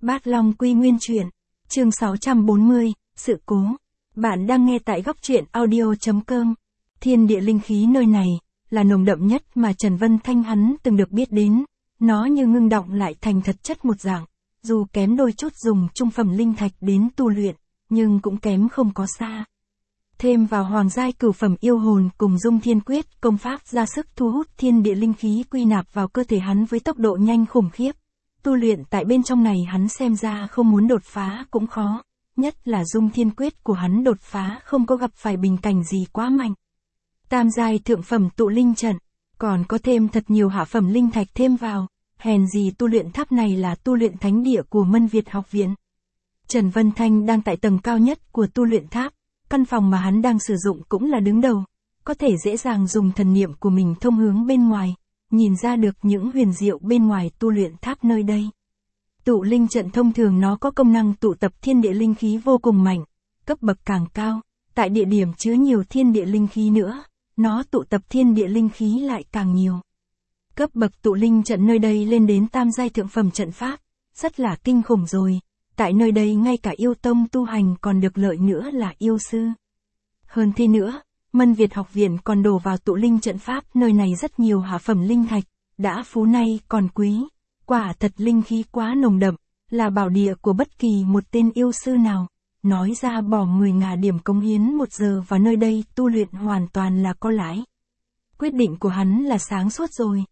Bát Long Quy Nguyên Truyện, chương 640, sự cố. Bạn đang nghe tại góc truyện audio.com. Thiên địa linh khí nơi này, là nồng đậm nhất mà Trần Vân Thanh hắn từng được biết đến. Nó như ngưng đọng lại thành thật chất một dạng, dù kém đôi chút dùng trung phẩm linh thạch đến tu luyện, nhưng cũng kém không có xa. Thêm vào hoàng giai cửu phẩm yêu hồn cùng dung thiên quyết công pháp ra sức thu hút thiên địa linh khí quy nạp vào cơ thể hắn với tốc độ nhanh khủng khiếp. Tu luyện tại bên trong này hắn xem ra không muốn đột phá cũng khó, nhất là dung thiên quyết của hắn đột phá không có gặp phải bình cảnh gì quá mạnh. Tam giai thượng phẩm tụ linh trận, còn có thêm thật nhiều hạ phẩm linh thạch thêm vào, hèn gì tu luyện tháp này là tu luyện thánh địa của Mân Việt học viện. Trần Vân Thanh đang tại tầng cao nhất của tu luyện tháp, căn phòng mà hắn đang sử dụng cũng là đứng đầu, có thể dễ dàng dùng thần niệm của mình thông hướng bên ngoài, nhìn ra được những huyền diệu bên ngoài tu luyện tháp nơi đây. Tụ linh trận thông thường nó có công năng tụ tập thiên địa linh khí vô cùng mạnh, cấp bậc càng cao, tại địa điểm chứa nhiều thiên địa linh khí nữa, nó tụ tập thiên địa linh khí lại càng nhiều. Cấp bậc tụ linh trận nơi đây lên đến tam giai thượng phẩm trận pháp, rất là kinh khủng rồi. Tại nơi đây ngay cả yêu tông tu hành còn được lợi nữa là yêu sư. Hơn thế nữa, Mân Việt học viện còn đổ vào tụ linh trận pháp nơi này rất nhiều hạ phẩm linh thạch, đã phú nay còn quý. Quả thật linh khí quá nồng đậm, là bảo địa của bất kỳ một tên yêu sư nào. Nói ra bỏ 10.000 điểm cống hiến 1 giờ vào nơi đây tu luyện hoàn toàn là có lãi. Quyết định của hắn là sáng suốt rồi.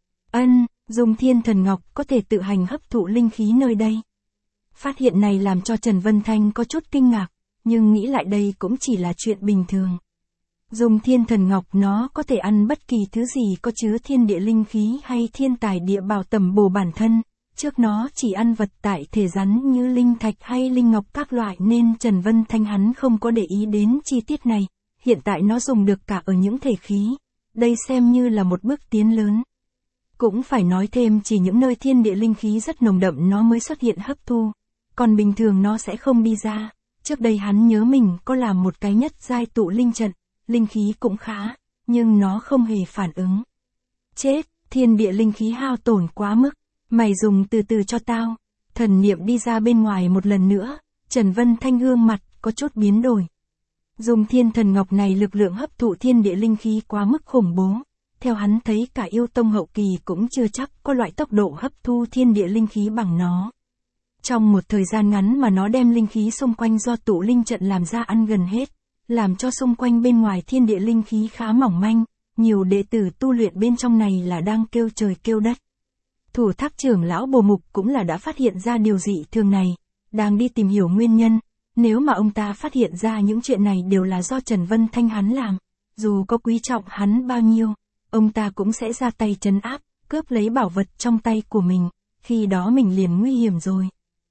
Dung Thiên Thần Ngọc có thể tự hành hấp thụ linh khí nơi đây. Phát hiện này làm cho Trần Vân Thanh có chút kinh ngạc, nhưng nghĩ lại đây cũng chỉ là chuyện bình thường. Dung Thiên Thần Ngọc nó có thể ăn bất kỳ thứ gì có chứa thiên địa linh khí hay thiên tài địa bảo tầm bổ bản thân, trước nó chỉ ăn vật tại thể rắn như linh thạch hay linh ngọc các loại nên Trần Vân Thanh hắn không có để ý đến chi tiết này, hiện tại nó dùng được cả ở những thể khí, đây xem như là một bước tiến lớn. Cũng phải nói thêm chỉ những nơi thiên địa linh khí rất nồng đậm nó mới xuất hiện hấp thu. Còn bình thường nó sẽ không đi ra. Trước đây hắn nhớ mình có làm một cái nhất giai tụ linh trận, linh khí cũng khá, nhưng nó không hề phản ứng. Chết, thiên địa linh khí hao tổn quá mức, mày dùng từ từ cho tao. Thần niệm đi ra bên ngoài một lần nữa, Trần Vân Thanh gương mặt có chút biến đổi. Dùng thiên thần ngọc này lực lượng hấp thụ thiên địa linh khí quá mức khủng bố. Theo hắn thấy cả yêu tông hậu kỳ cũng chưa chắc có loại tốc độ hấp thu thiên địa linh khí bằng nó. Trong một thời gian ngắn mà nó đem linh khí xung quanh do tụ linh trận làm ra ăn gần hết, làm cho xung quanh bên ngoài thiên địa linh khí khá mỏng manh, nhiều đệ tử tu luyện bên trong này là đang kêu trời kêu đất. Thủ tháp trưởng lão Bồ Mục cũng là đã phát hiện ra điều dị thường này, đang đi tìm hiểu nguyên nhân, nếu mà ông ta phát hiện ra những chuyện này đều là do Trần Vân Thanh hắn làm, dù có quý trọng hắn bao nhiêu, ông ta cũng sẽ ra tay trấn áp, cướp lấy bảo vật trong tay của mình, khi đó mình liền nguy hiểm rồi.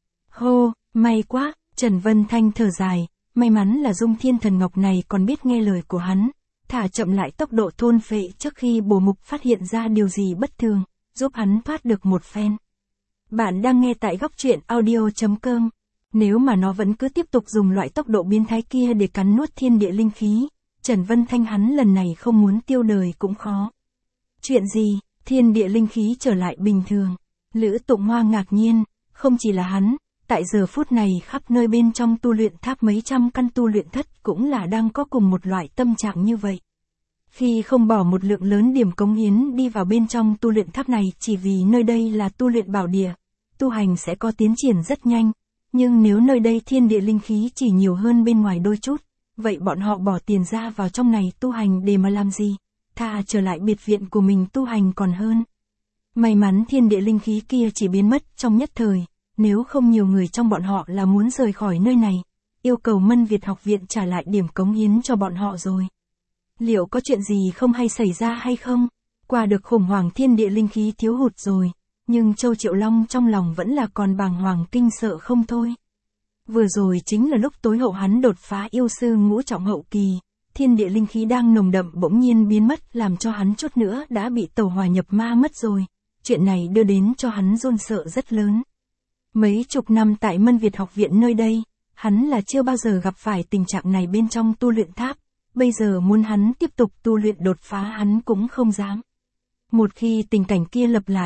Hô, may quá, Trần Vân Thanh thở dài, may mắn là Dung Thiên Thần Ngọc này còn biết nghe lời của hắn, thả chậm lại tốc độ thôn phệ trước khi Bồ Mục phát hiện ra điều gì bất thường, giúp hắn thoát được một phen. Bạn đang nghe tại góc truyện audio.com, nếu mà nó vẫn cứ tiếp tục dùng loại tốc độ biến thái kia để cắn nuốt thiên địa linh khí, Trần Vân Thanh hắn lần này không muốn tiêu đời cũng khó. Chuyện gì, thiên địa linh khí trở lại bình thường, Lữ Tụng Hoa ngạc nhiên, không chỉ là hắn. Tại giờ phút này khắp nơi bên trong tu luyện tháp mấy trăm căn tu luyện thất cũng là đang có cùng một loại tâm trạng như vậy. Khi không bỏ một lượng lớn điểm cống hiến đi vào bên trong tu luyện tháp này chỉ vì nơi đây là tu luyện bảo địa, tu hành sẽ có tiến triển rất nhanh, nhưng nếu nơi đây thiên địa linh khí chỉ nhiều hơn bên ngoài đôi chút, vậy bọn họ bỏ tiền ra vào trong này tu hành để mà làm gì, thà trở lại biệt viện của mình tu hành còn hơn. May mắn thiên địa linh khí kia chỉ biến mất trong nhất thời. Nếu không nhiều người trong bọn họ là muốn rời khỏi nơi này, yêu cầu Mân Việt học viện trả lại điểm cống hiến cho bọn họ rồi. Liệu có chuyện gì không hay xảy ra hay không? Qua được khủng hoảng thiên địa linh khí thiếu hụt rồi, nhưng Châu Triệu Long trong lòng vẫn là còn bàng hoàng kinh sợ không thôi. Vừa rồi chính là lúc tối hậu hắn đột phá yêu sư ngũ trọng hậu kỳ, thiên địa linh khí đang nồng đậm bỗng nhiên biến mất làm cho hắn chút nữa đã bị tẩu hỏa nhập ma mất rồi. Chuyện này đưa đến cho hắn run sợ rất lớn. Mấy chục năm tại Mân Việt học viện nơi đây, hắn là chưa bao giờ gặp phải tình trạng này bên trong tu luyện tháp, bây giờ muốn hắn tiếp tục tu luyện đột phá hắn cũng không dám. Một khi tình cảnh kia lặp lại,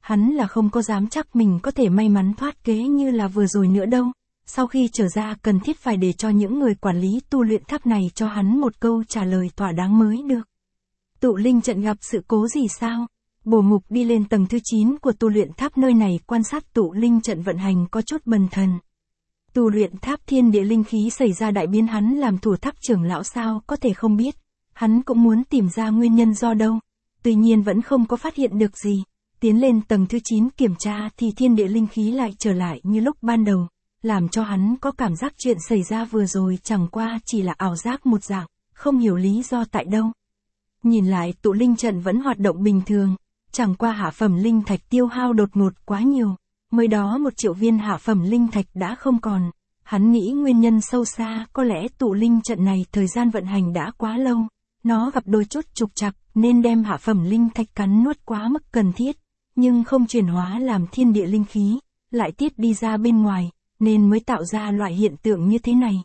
hắn là không có dám chắc mình có thể may mắn thoát kế như là vừa rồi nữa đâu. Sau khi trở ra cần thiết phải để cho những người quản lý tu luyện tháp này cho hắn một câu trả lời thỏa đáng mới được. Tụ linh trận gặp sự cố gì sao? Bồ Mục đi lên tầng thứ 9 của tu luyện tháp nơi này quan sát tụ linh trận vận hành có chút bần thần. Tu luyện tháp thiên địa linh khí xảy ra đại biến, hắn làm thủ tháp trưởng lão sao có thể không biết. Hắn cũng muốn tìm ra nguyên nhân do đâu. Tuy nhiên vẫn không có phát hiện được gì. Tiến lên tầng thứ 9 kiểm tra thì thiên địa linh khí lại trở lại như lúc ban đầu. Làm cho hắn có cảm giác chuyện xảy ra vừa rồi chẳng qua chỉ là ảo giác một dạng, không hiểu lý do tại đâu. Nhìn lại tụ linh trận vẫn hoạt động bình thường, chẳng qua hạ phẩm linh thạch tiêu hao đột ngột quá nhiều, mới đó 1 triệu viên hạ phẩm linh thạch đã không còn. Hắn nghĩ nguyên nhân sâu xa có lẽ tụ linh trận này thời gian vận hành đã quá lâu, nó gặp đôi chút trục trặc nên đem hạ phẩm linh thạch cắn nuốt quá mức cần thiết, nhưng không chuyển hóa làm thiên địa linh khí, lại tiết đi ra bên ngoài, nên mới tạo ra loại hiện tượng như thế này.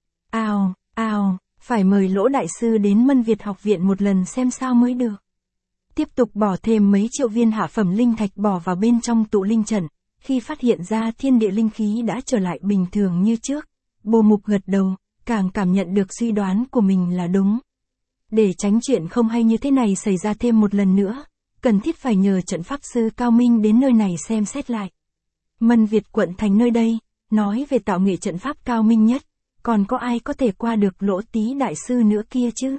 Ào, phải mời Lỗ đại sư đến Mân Việt học viện một lần xem sao mới được. Tiếp tục bỏ thêm mấy triệu viên hạ phẩm linh thạch bỏ vào bên trong tụ linh trận, khi phát hiện ra thiên địa linh khí đã trở lại bình thường như trước, Bồ Mục gật đầu, càng cảm nhận được suy đoán của mình là đúng. Để tránh chuyện không hay như thế này xảy ra thêm một lần nữa, cần thiết phải nhờ trận pháp sư cao minh đến nơi này xem xét lại. Mân Việt quận thành nơi đây, nói về tạo nghệ trận pháp cao minh nhất, còn có ai có thể qua được Lỗ Tý đại sư nữa kia chứ?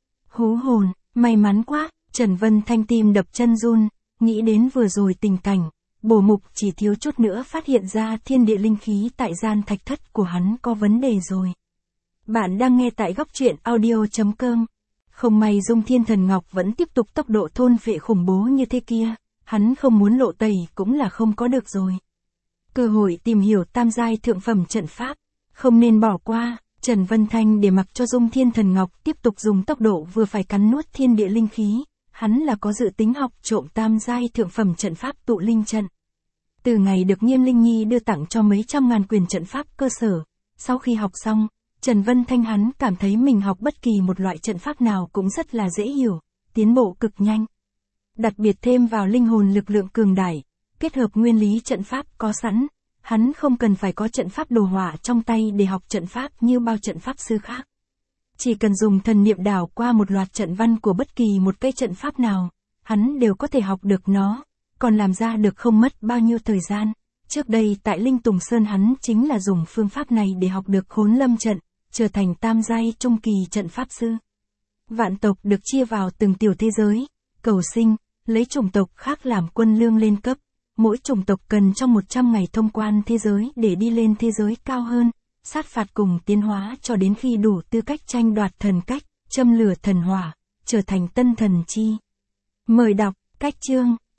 Hú hồn, may mắn quá, Trần Vân Thanh tim đập chân run, nghĩ đến vừa rồi tình cảnh, Bồ Mục chỉ thiếu chút nữa phát hiện ra thiên địa linh khí tại gian thạch thất của hắn có vấn đề rồi. Bạn đang nghe tại góc truyện audio.com. Không may Dung Thiên Thần Ngọc vẫn tiếp tục tốc độ thôn phệ khủng bố như thế kia, hắn không muốn lộ tẩy cũng là không có được rồi. Cơ hội tìm hiểu tam giai thượng phẩm trận pháp, không nên bỏ qua. Trần Vân Thanh để mặc cho Dung Thiên Thần Ngọc tiếp tục dùng tốc độ vừa phải cắn nuốt thiên địa linh khí, hắn là có dự tính học trộm tam giai thượng phẩm trận pháp tụ linh trận. Từ ngày được Nghiêm Linh Nhi đưa tặng cho mấy trăm ngàn quyền trận pháp cơ sở, sau khi học xong, Trần Vân Thanh hắn cảm thấy mình học bất kỳ một loại trận pháp nào cũng rất là dễ hiểu, tiến bộ cực nhanh. Đặc biệt thêm vào linh hồn lực lượng cường đại, kết hợp nguyên lý trận pháp có sẵn, hắn không cần phải có trận pháp đồ họa trong tay để học trận pháp như bao trận pháp sư khác. Chỉ cần dùng thần niệm đảo qua một loạt trận văn của bất kỳ một cây trận pháp nào, hắn đều có thể học được nó, còn làm ra được không mất bao nhiêu thời gian. Trước đây tại Linh Tùng Sơn hắn chính là dùng phương pháp này để học được Khốn Lâm trận, trở thành tam giai trung kỳ trận pháp sư. Vạn tộc được chia vào từng tiểu thế giới, cầu sinh, lấy chủng tộc khác làm quân lương lên cấp. Mỗi chủng tộc cần trong 100 ngày thông quan thế giới để đi lên thế giới cao hơn, sát phạt cùng tiến hóa cho đến khi đủ tư cách tranh đoạt thần cách, châm lửa thần hỏa, trở thành tân thần chi. Mời đọc, cách chương.